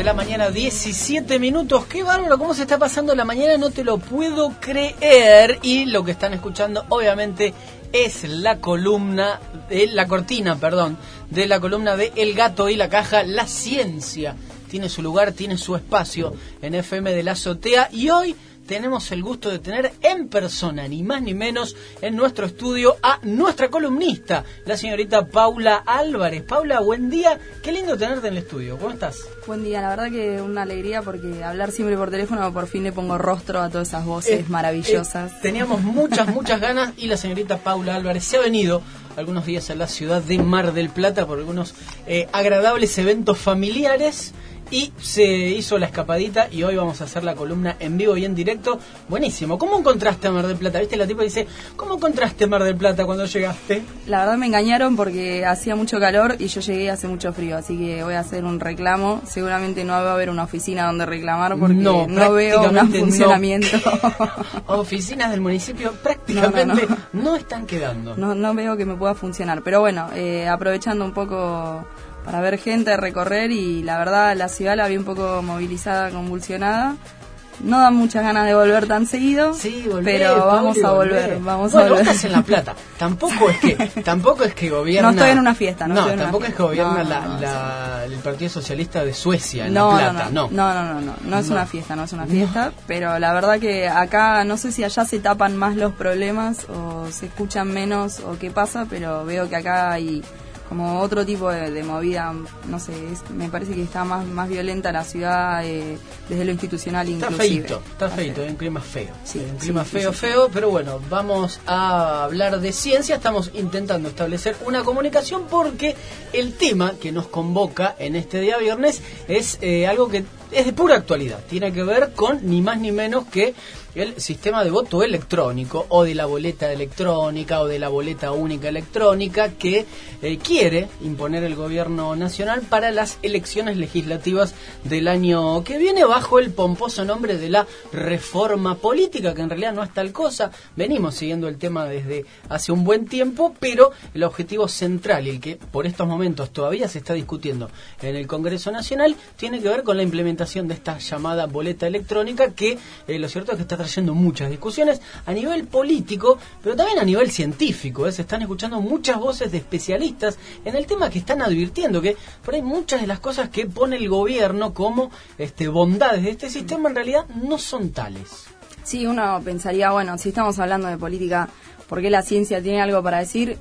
de la mañana, 17 minutos. Qué bárbaro, cómo se está pasando la mañana, no te lo puedo creer. Y lo que están escuchando, obviamente, es la columna, la cortina, perdón, de la columna de El Gato y la Caja. La ciencia tiene su lugar, tiene su espacio en FM de la Azotea. Y hoy tenemos el gusto de tener en persona, ni más ni menos, en nuestro estudio a nuestra columnista, la señorita Paula Álvarez. Paula, buen día, qué lindo tenerte en el estudio, ¿cómo estás? Buen día, la verdad que una alegría porque hablar siempre por teléfono, por fin le pongo rostro a todas esas voces maravillosas. Teníamos muchas ganas y la señorita Paula Álvarez se ha venido algunos días a la ciudad de Mar del Plata por algunos agradables eventos familiares. Y se hizo la escapadita y hoy vamos a hacer la columna en vivo y en directo. Buenísimo. ¿Cómo encontraste a Mar del Plata? ¿Viste? La tipa dice, ¿cómo encontraste Mar del Plata cuando llegaste? La verdad me engañaron porque hacía mucho calor y yo llegué hace mucho frío. Así que voy a hacer un reclamo. Seguramente no va a haber una oficina donde reclamar porque no veo un funcionamiento. No. Oficinas del municipio prácticamente no están quedando. No veo que me pueda funcionar. Pero bueno, aprovechando un poco para ver gente, recorrer, y la verdad la ciudad la vi un poco movilizada, convulsionada. No dan muchas ganas de volver tan seguido, sí, pero vamos a volver. Vos estás en La Plata. Tampoco es que gobierna. No estoy en una fiesta. Tampoco es que gobierna el Partido Socialista de Suecia en La Plata. No es una fiesta, pero la verdad que acá no sé si allá se tapan más los problemas o se escuchan menos o qué pasa, pero veo que acá hay como otro tipo de movida, no sé, me parece que está más violenta la ciudad desde lo institucional inclusive. Está feito, hay un clima feo. Sí, un clima feo, pero bueno, vamos a hablar de ciencia. Estamos intentando establecer una comunicación porque el tema que nos convoca en este día viernes es algo que es de pura actualidad. Tiene que ver con ni más ni menos que el sistema de voto electrónico o de la boleta electrónica o de la boleta única electrónica que quiere imponer el gobierno nacional para las elecciones legislativas del año que viene bajo el pomposo nombre de la reforma política, que en realidad no es tal cosa. Venimos siguiendo el tema desde hace un buen tiempo, pero el objetivo central y el que por estos momentos todavía se está discutiendo en el Congreso Nacional tiene que ver con la implementación de esta llamada boleta electrónica que lo cierto es que está trayendo muchas discusiones a nivel político, pero también a nivel científico. Se están escuchando muchas voces de especialistas en el tema que están advirtiendo que por ahí muchas de las cosas que pone el gobierno como bondades de este sistema en realidad no son tales. Sí, uno pensaría, bueno, si estamos hablando de política, ¿por qué la ciencia tiene algo para decir?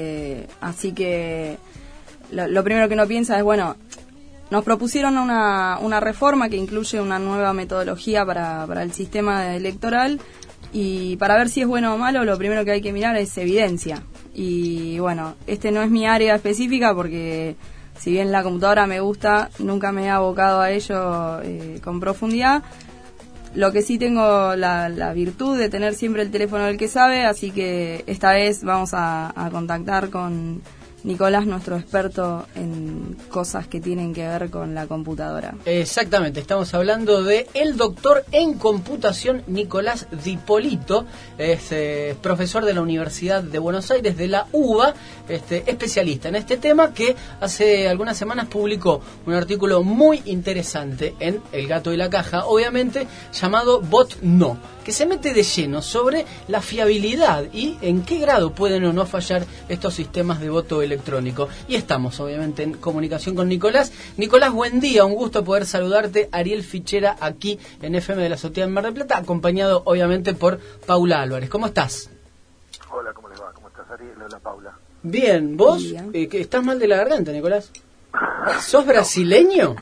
Así que lo primero que uno piensa es, bueno, nos propusieron una reforma que incluye una nueva metodología para el sistema electoral, y para ver si es bueno o malo lo primero que hay que mirar es evidencia. Y bueno, no es mi área específica porque si bien la computadora me gusta, nunca me he abocado a ello con profundidad. Lo que sí tengo la virtud de tener siempre el teléfono del que sabe, así que esta vez vamos a contactar con Nicolás, nuestro experto en cosas que tienen que ver con la computadora. Exactamente, estamos hablando de el doctor en computación Nicolás Dipolito, es profesor de la Universidad de Buenos Aires, de la UBA, especialista en este tema, que hace algunas semanas publicó un artículo muy interesante en El Gato y la Caja, obviamente, llamado Bot No, que se mete de lleno sobre la fiabilidad y en qué grado pueden o no fallar estos sistemas de voto electrónico. Y estamos obviamente en comunicación con Nicolás. Nicolás, buen día, un gusto poder saludarte. Ariel Fichera aquí en FM de la Azotea en Mar del Plata, acompañado obviamente por Paula Álvarez. ¿Cómo estás? Hola, ¿cómo les va? ¿Cómo estás, Ariel? Hola, Paula. Bien, ¿vos? Que ¿estás mal de la garganta, Nicolás? ¿Sos brasileño?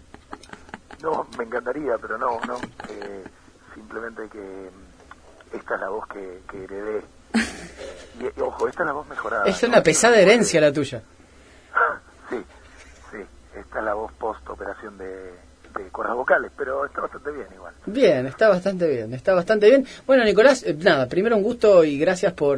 No, me encantaría, pero no. Simplemente que esta es la voz que heredé. Y ojo, esta es la voz mejorada. Es una pesada herencia la tuya. Sí. Esta es la voz post-operación de cuerdas vocales, pero está bastante bien igual. Bien, está bastante bien. Bueno, Nicolás, nada, primero un gusto y gracias por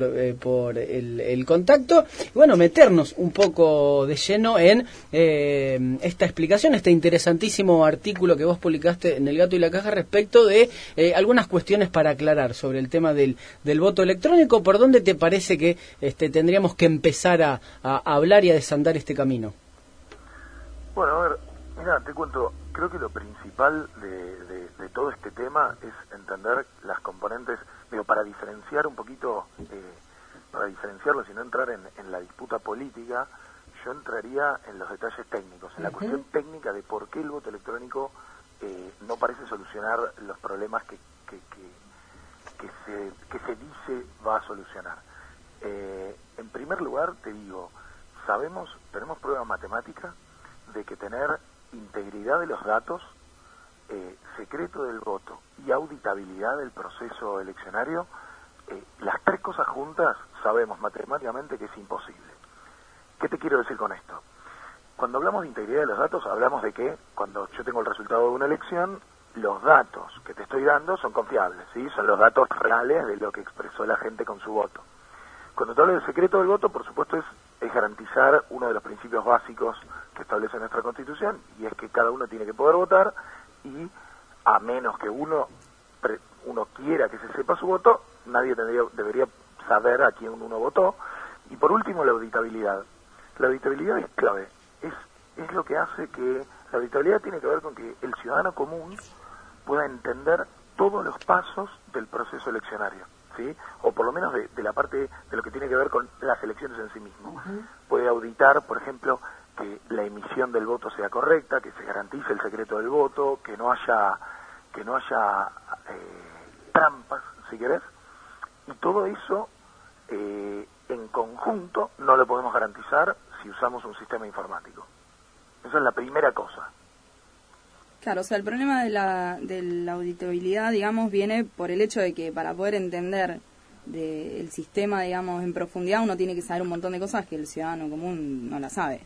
el contacto. Y bueno, meternos un poco de lleno en esta explicación, este interesantísimo artículo que vos publicaste en El Gato y la Caja respecto de algunas cuestiones para aclarar sobre el tema del voto electrónico. ¿Por dónde te parece que tendríamos que empezar a hablar y a desandar este camino? Bueno, a ver, Mira, te cuento, creo que lo principal de todo este tema es entender las componentes, digo, para diferenciar un poquito, para diferenciarlo, si no entrar en la disputa política, yo entraría en los detalles técnicos, en la cuestión técnica de por qué el voto electrónico no parece solucionar los problemas que se dice va a solucionar. En primer lugar, te digo, tenemos prueba matemática de que tener integridad de los datos, secreto del voto y auditabilidad del proceso eleccionario, las tres cosas juntas sabemos matemáticamente que es imposible. ¿Qué te quiero decir con esto? Cuando hablamos de integridad de los datos, hablamos de que cuando yo tengo el resultado de una elección, los datos que te estoy dando son confiables, ¿sí? Son los datos reales de lo que expresó la gente con su voto. Cuando te hablo del secreto del voto, por supuesto, es garantizar uno de los principios básicos que establece nuestra Constitución, y es que cada uno tiene que poder votar, y a menos que uno quiera que se sepa su voto, nadie debería saber a quién uno votó. Y por último, la auditabilidad. La auditabilidad es clave, es lo que hace que... La auditabilidad tiene que ver con que el ciudadano común pueda entender todos los pasos del proceso eleccionario, ¿sí? O por lo menos de la parte de lo que tiene que ver con las elecciones en sí mismo. Puede auditar, por ejemplo, que la emisión del voto sea correcta, que se garantice el secreto del voto, que no haya trampas, si querés, y todo eso en conjunto no lo podemos garantizar si usamos un sistema informático. Esa es la primera cosa. Claro, o sea, el problema de la auditabilidad, digamos, viene por el hecho de que para poder entender el sistema, digamos, en profundidad, uno tiene que saber un montón de cosas que el ciudadano común no la sabe.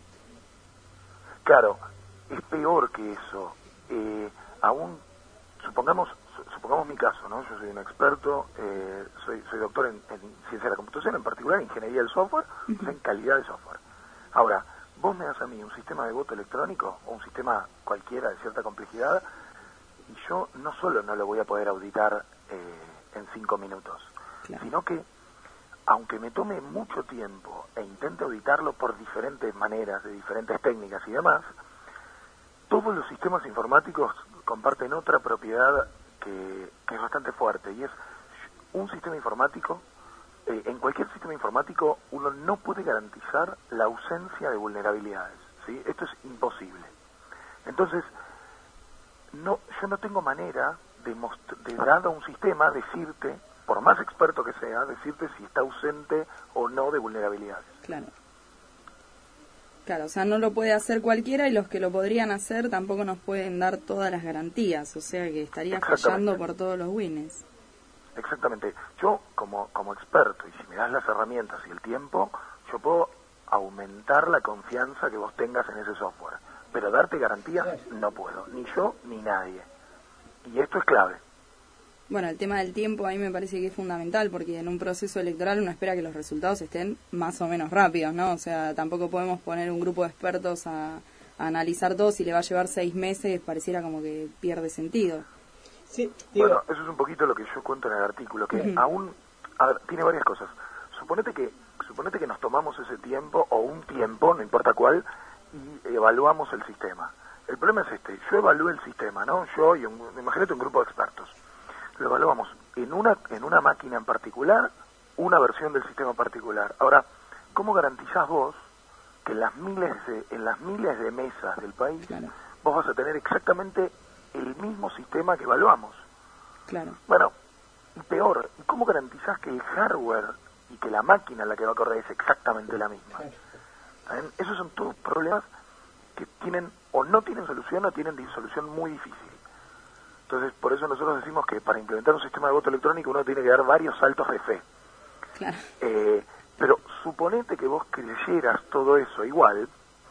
Claro, es peor que eso. Aún, supongamos mi caso, ¿no? Yo soy un experto, soy doctor en ciencia de la computación, en particular en ingeniería del software, en calidad de software. Ahora, vos me das a mí un sistema de voto electrónico, o un sistema cualquiera de cierta complejidad, y yo no solo no lo voy a poder auditar en 5 minutos, claro, sino que, aunque me tome mucho tiempo e intente auditarlo por diferentes maneras, de diferentes técnicas y demás, todos los sistemas informáticos comparten otra propiedad que es bastante fuerte, y es un sistema informático. En cualquier sistema informático uno no puede garantizar la ausencia de vulnerabilidades, ¿sí? Esto es imposible. Entonces, yo no tengo manera de dado un sistema, decirte, por más experto que sea, decirte si está ausente o no de vulnerabilidades. Claro. Claro, o sea, no lo puede hacer cualquiera, y los que lo podrían hacer tampoco nos pueden dar todas las garantías, o sea que estaría fallando por todos los wins. Exactamente. Yo, como experto, y si me das las herramientas y el tiempo, yo puedo aumentar la confianza que vos tengas en ese software. Pero darte garantías no puedo, ni yo ni nadie. Y esto es clave. Bueno, el tema del tiempo a mí me parece que es fundamental, porque en un proceso electoral uno espera que los resultados estén más o menos rápidos, ¿no? O sea, tampoco podemos poner un grupo de expertos a analizar todo. Si le va a llevar 6 meses, pareciera como que pierde sentido. Sí, bueno, eso es un poquito lo que yo cuento en el artículo, que aún, a ver, tiene varias cosas. Suponete que nos tomamos ese tiempo, o un tiempo, no importa cuál, y evaluamos el sistema. El problema es yo evalué el sistema, ¿no? Yo y imagínate un grupo de expertos. Lo evaluamos en una máquina en particular, una versión del sistema particular. Ahora, ¿cómo garantizás vos que en las miles de mesas del país, claro, vos vas a tener exactamente el mismo sistema que evaluamos? Claro. Bueno, y peor, ¿y cómo garantizás que el hardware y que la máquina en la que va a correr es exactamente la misma? Claro. Esos son todos problemas que tienen o no tienen solución, o tienen solución muy difícil. Entonces, por eso nosotros decimos que para implementar un sistema de voto electrónico uno tiene que dar varios saltos de fe. Claro. Pero suponete que vos creyeras todo eso igual,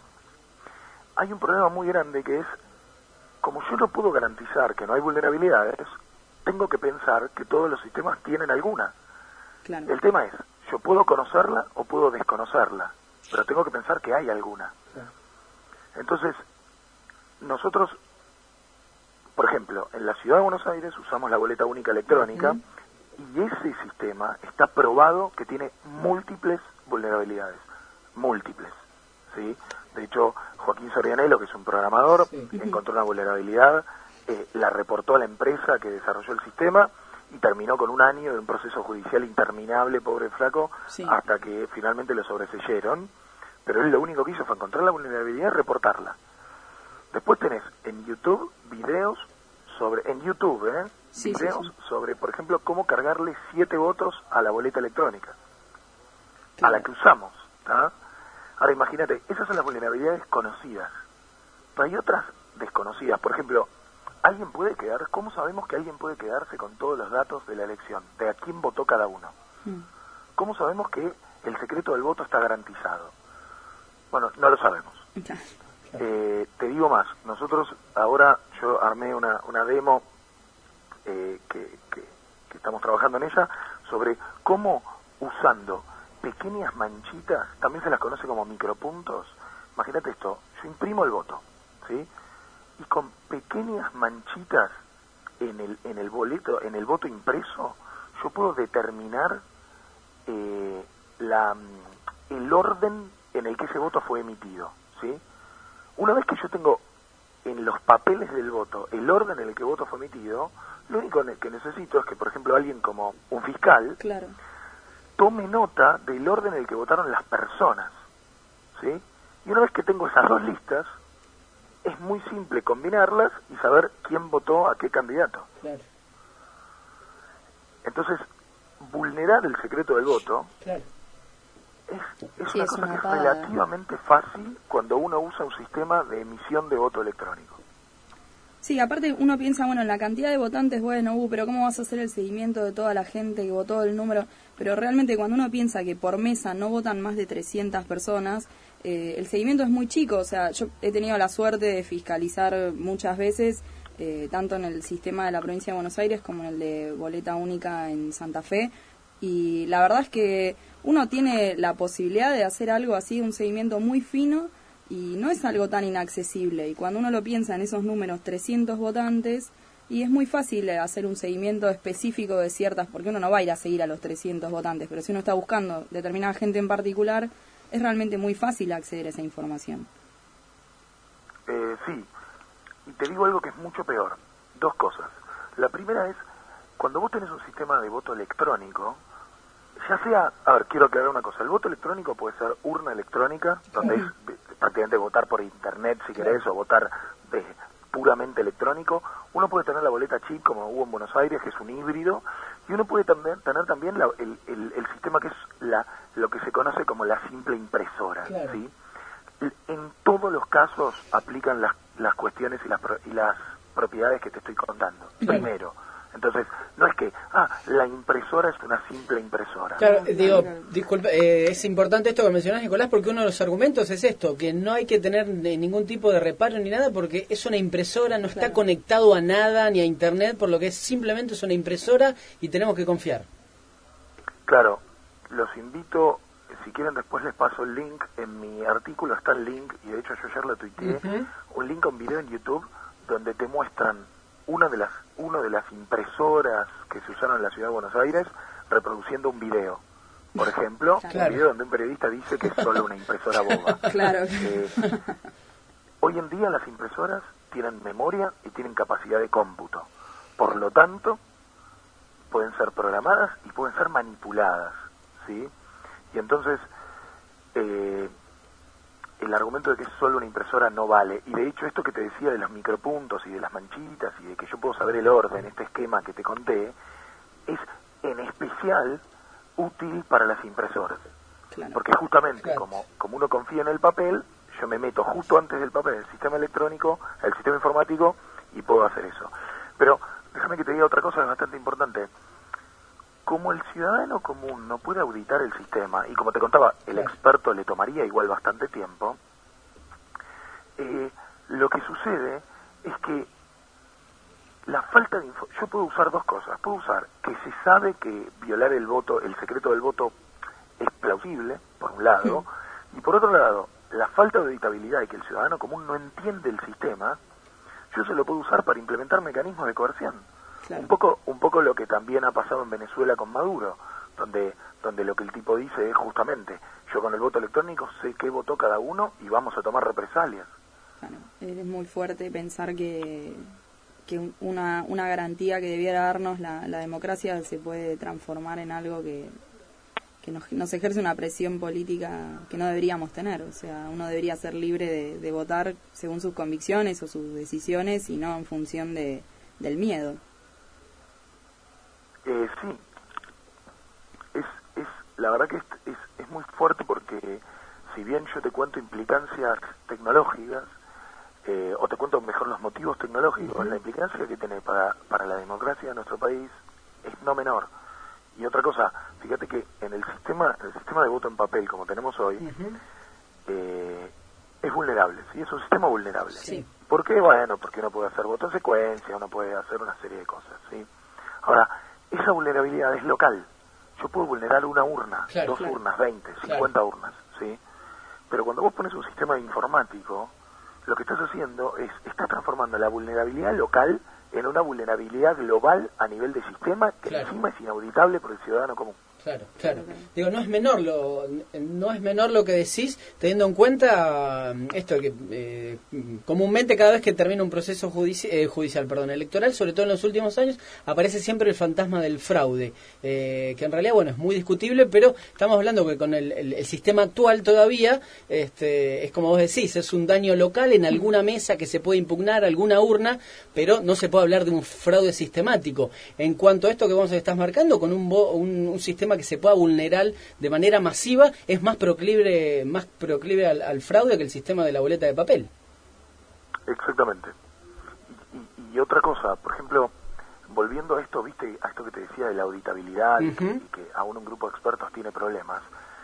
hay un problema muy grande, que es, como yo no puedo garantizar que no hay vulnerabilidades, tengo que pensar que todos los sistemas tienen alguna. Claro. El tema es, yo puedo conocerla o puedo desconocerla, pero tengo que pensar que hay alguna. Claro. Entonces, nosotros, por ejemplo, en la Ciudad de Buenos Aires usamos la boleta única electrónica, y ese sistema está probado que tiene múltiples vulnerabilidades, múltiples, ¿sí? De hecho, Joaquín Sorianello, que es un programador, encontró una vulnerabilidad, la reportó a la empresa que desarrolló el sistema y terminó con un año de un proceso judicial interminable, pobre flaco, hasta que finalmente lo sobreseyeron. Pero él lo único que hizo fue encontrar la vulnerabilidad y reportarla. Después tenés en YouTube videos sobre, sobre, por ejemplo, cómo cargarle 7 votos a la boleta electrónica, a la que usamos, ¿tá? Ahora imagínate, esas son las vulnerabilidades conocidas, pero hay otras desconocidas. Por ejemplo, ¿alguien puede quedar? ¿Cómo sabemos que alguien puede quedarse con todos los datos de la elección, de a quién votó cada uno? ¿Cómo sabemos que el secreto del voto está garantizado? Bueno, no lo sabemos. Te digo más, nosotros ahora, yo armé una demo que estamos trabajando en ella, sobre cómo usando pequeñas manchitas, también se las conoce como micropuntos. Imagínate esto, yo imprimo el voto, ¿sí? Y con pequeñas manchitas en el boleto, en el voto impreso, yo puedo determinar el orden en el que ese voto fue emitido, ¿sí? Una vez que yo tengo en los papeles del voto el orden en el que el voto fue emitido, lo único que necesito es que, por ejemplo, alguien como un fiscal tome nota del orden en el que votaron las personas, ¿sí? Y una vez que tengo esas dos listas, es muy simple combinarlas y saber quién votó a qué candidato. Entonces, vulnerar el secreto del voto es una cosa que es relativamente fácil cuando uno usa un sistema de emisión de voto electrónico. Sí, aparte uno piensa, bueno, en la cantidad de votantes, bueno, pero ¿cómo vas a hacer el seguimiento de toda la gente que votó el número? Pero realmente cuando uno piensa que por mesa no votan más de 300 personas, el seguimiento es muy chico. O sea, yo he tenido la suerte de fiscalizar muchas veces, tanto en el sistema de la provincia de Buenos Aires como en el de boleta única en Santa Fe, y la verdad es que uno tiene la posibilidad de hacer algo así, un seguimiento muy fino, y no es algo tan inaccesible. Y cuando uno lo piensa en esos números, 300 votantes, y es muy fácil hacer un seguimiento específico de ciertas, porque uno no va a ir a seguir a los 300 votantes, pero si uno está buscando determinada gente en particular, es realmente muy fácil acceder a esa información. Sí, y te digo algo que es mucho peor. Dos cosas. La primera es, cuando vos tenés un sistema de voto electrónico, ya sea, a ver, quiero aclarar una cosa, el voto electrónico puede ser urna electrónica, donde es prácticamente votar por internet si querés, o votar puramente electrónico. Uno puede tener la boleta chip, como hubo en Buenos Aires, que es un híbrido, y uno puede tener también el sistema que es lo que se conoce como la simple impresora, ¿sí? En todos los casos aplican las cuestiones y las propiedades que te estoy contando. Primero, entonces, no es que, la impresora es una simple impresora. Claro, digo, disculpa, es importante esto que mencionás, Nicolás, porque uno de los argumentos es esto, que no hay que tener ningún tipo de reparo ni nada, porque es una impresora, no está conectado a nada, ni a internet, por lo que simplemente es una impresora y tenemos que confiar. Claro, los invito, si quieren después les paso el link, en mi artículo está el link, y de hecho yo ayer lo tuiteé, un link a un video en YouTube donde te muestran una de las impresoras que se usaron en la ciudad de Buenos Aires reproduciendo un video. Por ejemplo, un video donde un periodista dice que es solo una impresora boba. Hoy en día las impresoras tienen memoria y tienen capacidad de cómputo. Por lo tanto, pueden ser programadas y pueden ser manipuladas, ¿sí? Y entonces, el argumento de que es solo una impresora no vale. Y de hecho esto que te decía de los micropuntos y de las manchitas y de que yo puedo saber el orden, este esquema que te conté, es en especial útil para las impresoras. Porque justamente como uno confía en el papel, yo me meto justo antes del papel en el sistema electrónico, el sistema informático, y puedo hacer eso. Pero déjame que te diga otra cosa que es bastante importante. Como el ciudadano común no puede auditar el sistema, y como te contaba, el experto le tomaría igual bastante tiempo, lo que sucede es que la falta de yo puedo usar dos cosas. Puedo usar que se sabe que violar el voto, el secreto del voto, es plausible, por un lado, y por otro lado, la falta de auditabilidad y que el ciudadano común no entiende el sistema, yo se lo puedo usar para implementar mecanismos de coerción. Un poco lo que también ha pasado en Venezuela con Maduro. donde lo que el tipo dice es justamente, yo con el voto electrónico sé qué votó cada uno y vamos a tomar represalias. Claro, es muy fuerte pensar que una garantía que debiera darnos la democracia se puede transformar en algo que nos ejerce una presión política que no deberíamos tener. O sea, uno debería ser libre de votar según sus convicciones o sus decisiones y no en función del miedo. Sí, la verdad que es muy fuerte porque si bien yo te cuento implicancias tecnológicas, o te cuento mejor los motivos tecnológicos, la implicancia que tiene para la democracia de nuestro país es no menor. Y otra cosa, fíjate que en el sistema de voto en papel como tenemos hoy, es vulnerable, ¿sí? Es un sistema vulnerable. Sí. ¿Por qué? Bueno, porque uno puede hacer voto en secuencia, uno puede hacer una serie de cosas, ¿sí? Ahora, esa vulnerabilidad es local. Yo puedo vulnerar una urna, dos urnas, 20, 50 urnas, ¿sí? Pero cuando vos pones un sistema informático, lo que estás haciendo estás transformando la vulnerabilidad local en una vulnerabilidad global a nivel de sistema que encima es inauditable por el ciudadano común. Claro. Digo, no es menor lo que decís, teniendo en cuenta esto que comúnmente cada vez que termina un proceso judicial, electoral, sobre todo en los últimos años, aparece siempre el fantasma del fraude, que en realidad, bueno, es muy discutible, pero estamos hablando que con el sistema actual todavía, es como vos decís, es un daño local en alguna mesa que se puede impugnar, alguna urna, pero no se puede hablar de un fraude sistemático. En cuanto a esto que vos estás marcando, con un sistema que se pueda vulnerar de manera masiva, es más proclive al fraude que el sistema de la boleta de papel. Exactamente. Y otra cosa, por ejemplo, volviendo a esto, viste, a esto que te decía de la auditabilidad, y que aún un grupo de expertos tiene problemas,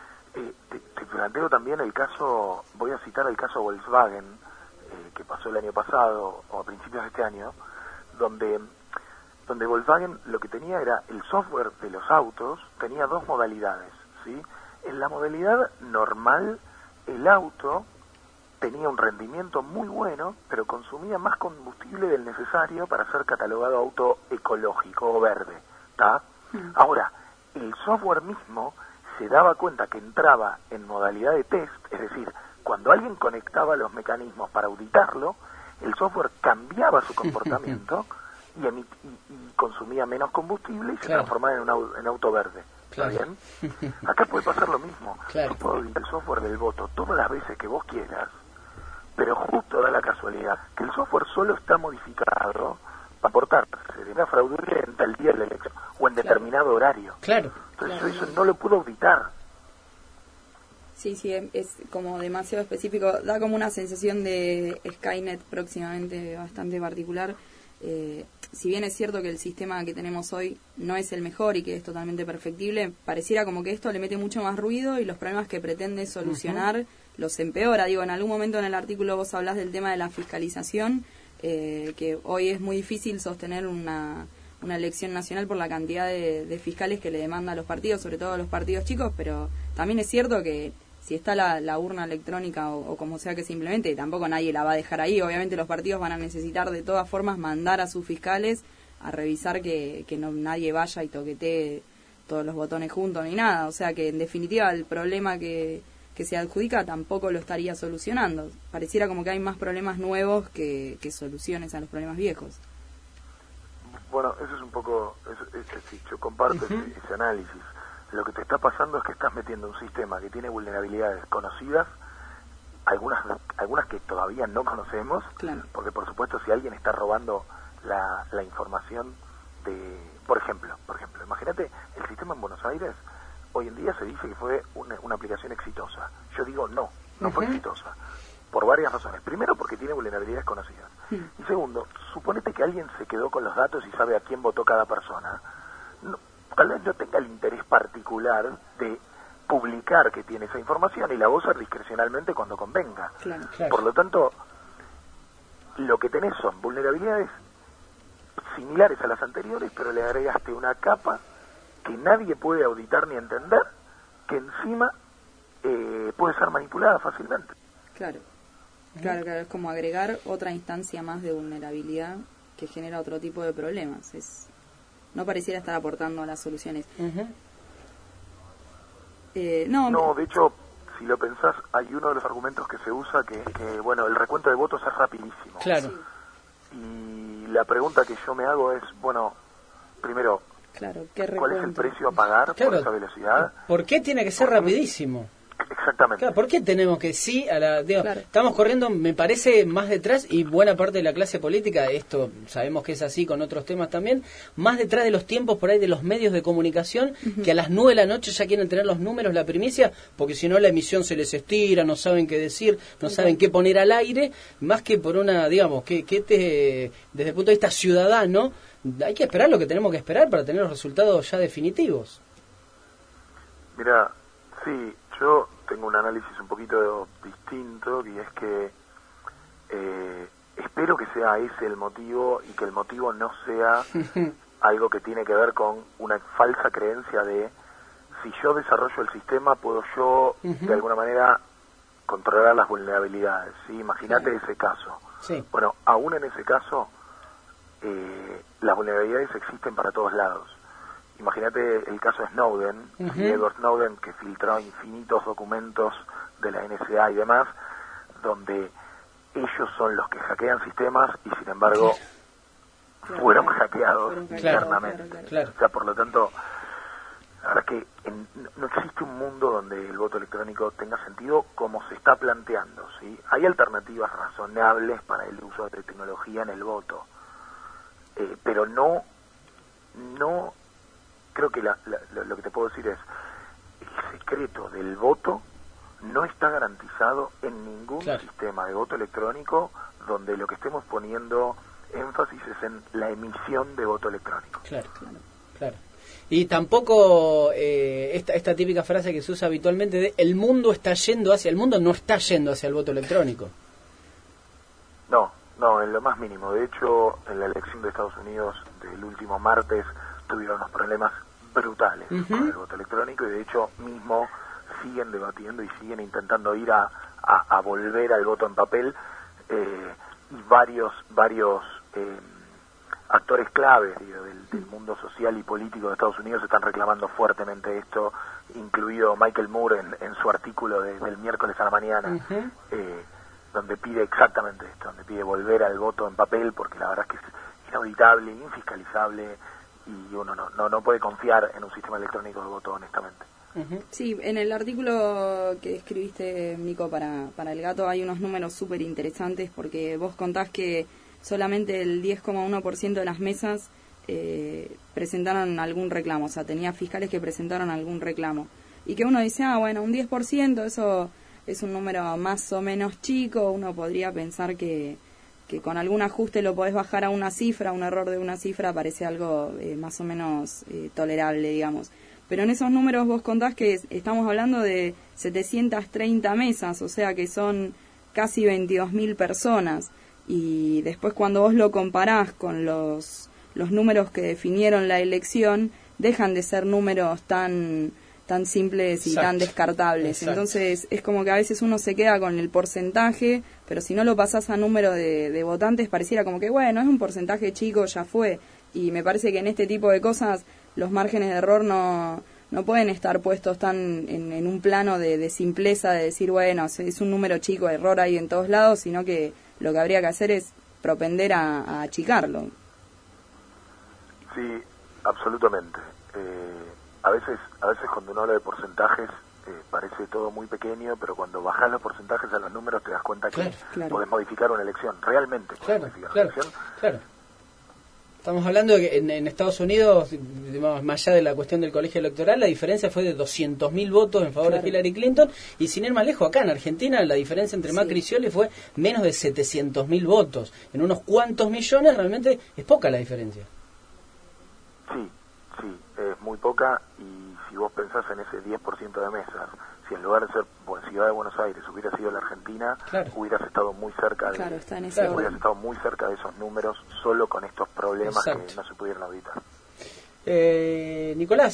te planteo también el caso, voy a citar el caso Volkswagen, que pasó el año pasado o a principios de este año, donde Volkswagen lo que tenía era el software de los autos, tenía dos modalidades, ¿sí? En la modalidad normal, el auto tenía un rendimiento muy bueno, pero consumía más combustible del necesario para ser catalogado auto ecológico o verde, ¿tá? Ahora, el software mismo se daba cuenta que entraba en modalidad de test, es decir, cuando alguien conectaba los mecanismos para auditarlo, el software cambiaba su comportamiento y consumía menos combustible y se transformaba en auto verde. ¿Está bien? Acá puede pasar lo mismo. Yo puedo auditar el software del voto todas las veces que vos quieras, pero justo da la casualidad que el software solo está modificado para aportarse de una fraudulenta el día de la elección o en determinado horario. Entonces yo eso no lo puedo auditar. Sí, es como demasiado específico. Da como una sensación de Skynet próximamente bastante particular. Si bien es cierto que el sistema que tenemos hoy no es el mejor y que es totalmente perfectible, pareciera como que esto le mete mucho más ruido y los problemas que pretende solucionar los empeora. Digo, en algún momento en el artículo vos hablás del tema de la fiscalización, que hoy es muy difícil sostener una elección nacional por la cantidad de fiscales que le demandan a los partidos, sobre todo a los partidos chicos, pero también es cierto que si está la urna electrónica o como sea que se implemente, tampoco nadie la va a dejar ahí. Obviamente los partidos van a necesitar de todas formas mandar a sus fiscales a revisar que nadie vaya y toquetee todos los botones juntos ni nada. O sea que en definitiva el problema que se adjudica tampoco lo estaría solucionando. Pareciera como que hay más problemas nuevos que soluciones a los problemas viejos. Bueno, eso es un poco, sí, yo comparto ese análisis. Lo que te está pasando es que estás metiendo un sistema que tiene vulnerabilidades conocidas, algunas que todavía no conocemos, porque por supuesto si alguien está robando la información de, por ejemplo, imagínate el sistema en Buenos Aires, hoy en día se dice que fue una aplicación exitosa. Yo digo no fue exitosa, por varias razones. Primero, porque tiene vulnerabilidades conocidas. Y segundo, suponete que alguien se quedó con los datos y sabe a quién votó cada persona. Tal vez no tenga el interés particular de publicar que tiene esa información y la usa discrecionalmente cuando convenga. Por lo tanto, lo que tenés son vulnerabilidades similares a las anteriores, pero le agregaste una capa que nadie puede auditar ni entender, que encima puede ser manipulada fácilmente. Claro, es como agregar otra instancia más de vulnerabilidad que genera otro tipo de problemas. No pareciera estar aportando a las soluciones. No, de hecho, si lo pensás, hay uno de los argumentos que se usa que es que, bueno, el recuento de votos es rapidísimo. Claro. Sí. Y la pregunta que yo me hago es, bueno, primero, Claro, ¿cuál es el precio a pagar por esa velocidad? ¿Por qué tiene que ser rapidísimo? Exactamente. Claro, ¿por qué tenemos que estamos corriendo, me parece, más detrás, y buena parte de la clase política, esto sabemos que es así con otros temas también, más detrás de los tiempos por ahí de los medios de comunicación, que a las 9 de la noche ya quieren tener los números, la primicia, porque si no la emisión se les estira, no saben qué decir, no saben qué poner al aire, más que por una, digamos, desde el punto de vista ciudadano, hay que esperar lo que tenemos que esperar para tener los resultados ya definitivos. Mira, sí, yo tengo un análisis un poquito distinto, y es que espero que sea ese el motivo, y que el motivo no sea algo que tiene que ver con una falsa creencia de si yo desarrollo el sistema puedo yo de alguna manera controlar las vulnerabilidades, ¿sí? Imagínate ese caso. Sí. Bueno, aún en ese caso las vulnerabilidades existen para todos lados. Imagínate el caso de Snowden, y Edward Snowden, que filtró infinitos documentos de la NSA y demás, donde ellos son los que hackean sistemas y sin embargo fueron hackeados internamente. Claro. O sea, por lo tanto, la verdad que no existe un mundo donde el voto electrónico tenga sentido como se está planteando, ¿sí? Hay alternativas razonables para el uso de tecnología en el voto, pero no creo que lo que te puedo decir es el secreto del voto no está garantizado en ningún sistema de voto electrónico donde lo que estemos poniendo énfasis es en la emisión de voto electrónico. Claro. Y tampoco esta típica frase que se usa habitualmente de el mundo no está yendo hacia el voto electrónico. No, en lo más mínimo. De hecho, en la elección de Estados Unidos del último martes tuvieron unos problemas brutales con el voto electrónico, y de hecho mismo siguen debatiendo y siguen intentando ir a volver al voto en papel, y varios actores claves del mundo social y político de Estados Unidos están reclamando fuertemente esto, incluido Michael Moore en su artículo del miércoles a la mañana, donde pide exactamente esto, donde pide volver al voto en papel, porque la verdad es que es inauditable, infiscalizable, y uno no puede confiar en un sistema electrónico de voto, honestamente. Sí, en el artículo que escribiste, Nico, para El Gato, hay unos números súper interesantes, porque vos contás que solamente el 10,1% de las mesas presentaron algún reclamo, o sea, tenía fiscales que presentaron algún reclamo, y que uno dice, bueno, un 10%, eso es un número más o menos chico, uno podría pensar que con algún ajuste lo podés bajar a una cifra, un error de una cifra parece algo más o menos tolerable, digamos. Pero en esos números vos contás que estamos hablando de 730 mesas, o sea que son casi 22.000 personas. Y después cuando vos lo comparás con los números que definieron la elección, dejan de ser números tan simples y tan descartables. Entonces es como que a veces uno se queda con el porcentaje, pero si no lo pasás a número de votantes pareciera como que bueno, es un porcentaje chico, ya fue. Y me parece que en este tipo de cosas los márgenes de error no pueden estar puestos tan en un plano de simpleza, de decir bueno, es un número chico, error hay en todos lados, sino que lo que habría que hacer es propender a achicarlo. Sí, absolutamente. A veces cuando uno habla de porcentajes parece todo muy pequeño, pero cuando bajás los porcentajes a los números te das cuenta que podés modificar una elección, realmente podés modificar una elección. Claro. Estamos hablando de que en Estados Unidos, digamos, más allá de la cuestión del colegio electoral, la diferencia fue de 200.000 votos en favor de Hillary Clinton, y sin ir más lejos, acá en Argentina la diferencia entre Macri y Scioli fue menos de 700.000 votos. En unos cuantos millones realmente es poca la diferencia. Sí, es muy poca, y si vos pensás en ese 10% de mesas, si en lugar de ser Ciudad de Buenos Aires hubiera sido la Argentina, hubieras estado muy cerca de estado muy cerca de esos números, solo con estos problemas que no se pudieron evitar. Nicolás,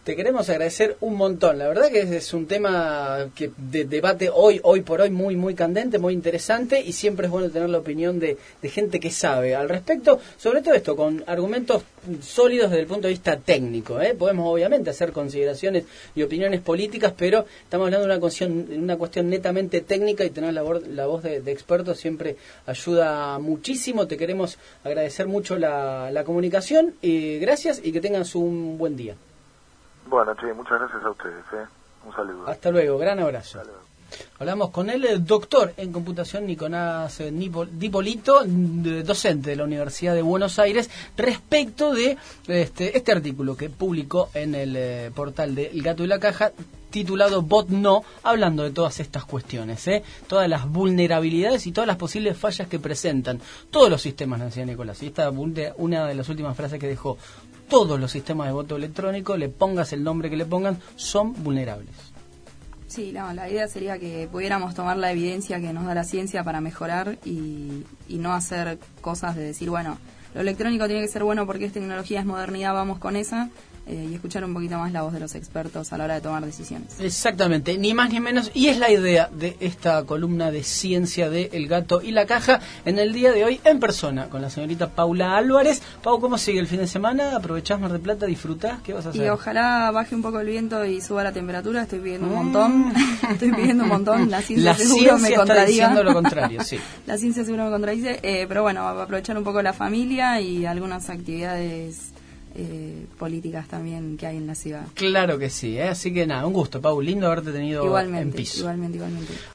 te queremos agradecer un montón. La verdad que es un tema que de debate hoy por hoy muy muy candente, muy interesante, y siempre es bueno tener la opinión de gente que sabe al respecto, sobre todo esto, con argumentos sólidos desde el punto de vista técnico, ¿eh? Podemos obviamente hacer consideraciones y opiniones políticas, pero estamos hablando de una cuestión netamente técnica, y tener la voz de expertos siempre ayuda muchísimo. Te queremos agradecer mucho la comunicación, y gracias, y que tengas un buen día. Bueno, che, muchas gracias a ustedes, un saludo. Hasta luego, gran abrazo. Hablamos con el doctor en computación Nicolás Dipolito, docente de la Universidad de Buenos Aires, respecto de este artículo que publicó en el portal de El Gato y la Caja, titulado Bot No, hablando de todas estas cuestiones, todas las vulnerabilidades y todas las posibles fallas que presentan todos los sistemas, decía Nicolás. Y esta una de las últimas frases que dejó: todos los sistemas de voto electrónico, le pongas el nombre que le pongan, son vulnerables. Sí, no, la idea sería que pudiéramos tomar la evidencia que nos da la ciencia para mejorar y no hacer cosas de decir, bueno, lo electrónico tiene que ser bueno porque es tecnología, es modernidad, vamos con esa, y escuchar un poquito más la voz de los expertos a la hora de tomar decisiones. Exactamente, ni más ni menos, y es la idea de esta columna de ciencia de El Gato y la Caja, en el día de hoy en persona, con la señorita Paula Álvarez. Pau, ¿cómo sigue el fin de semana? ¿Aprovechás Mar del Plata? ¿Disfrutás? ¿Qué vas a hacer? Y ojalá baje un poco el viento y suba la temperatura. Estoy pidiendo un montón. Estoy pidiendo un montón. La ciencia seguro me está contradiga. diciendo lo contrario, sí. La ciencia seguro me contradice, pero bueno, aprovechar un poco la familia y algunas actividades políticas también que hay en la ciudad. Claro que sí, así que nada, un gusto, Pau, lindo haberte tenido en piso. Igualmente.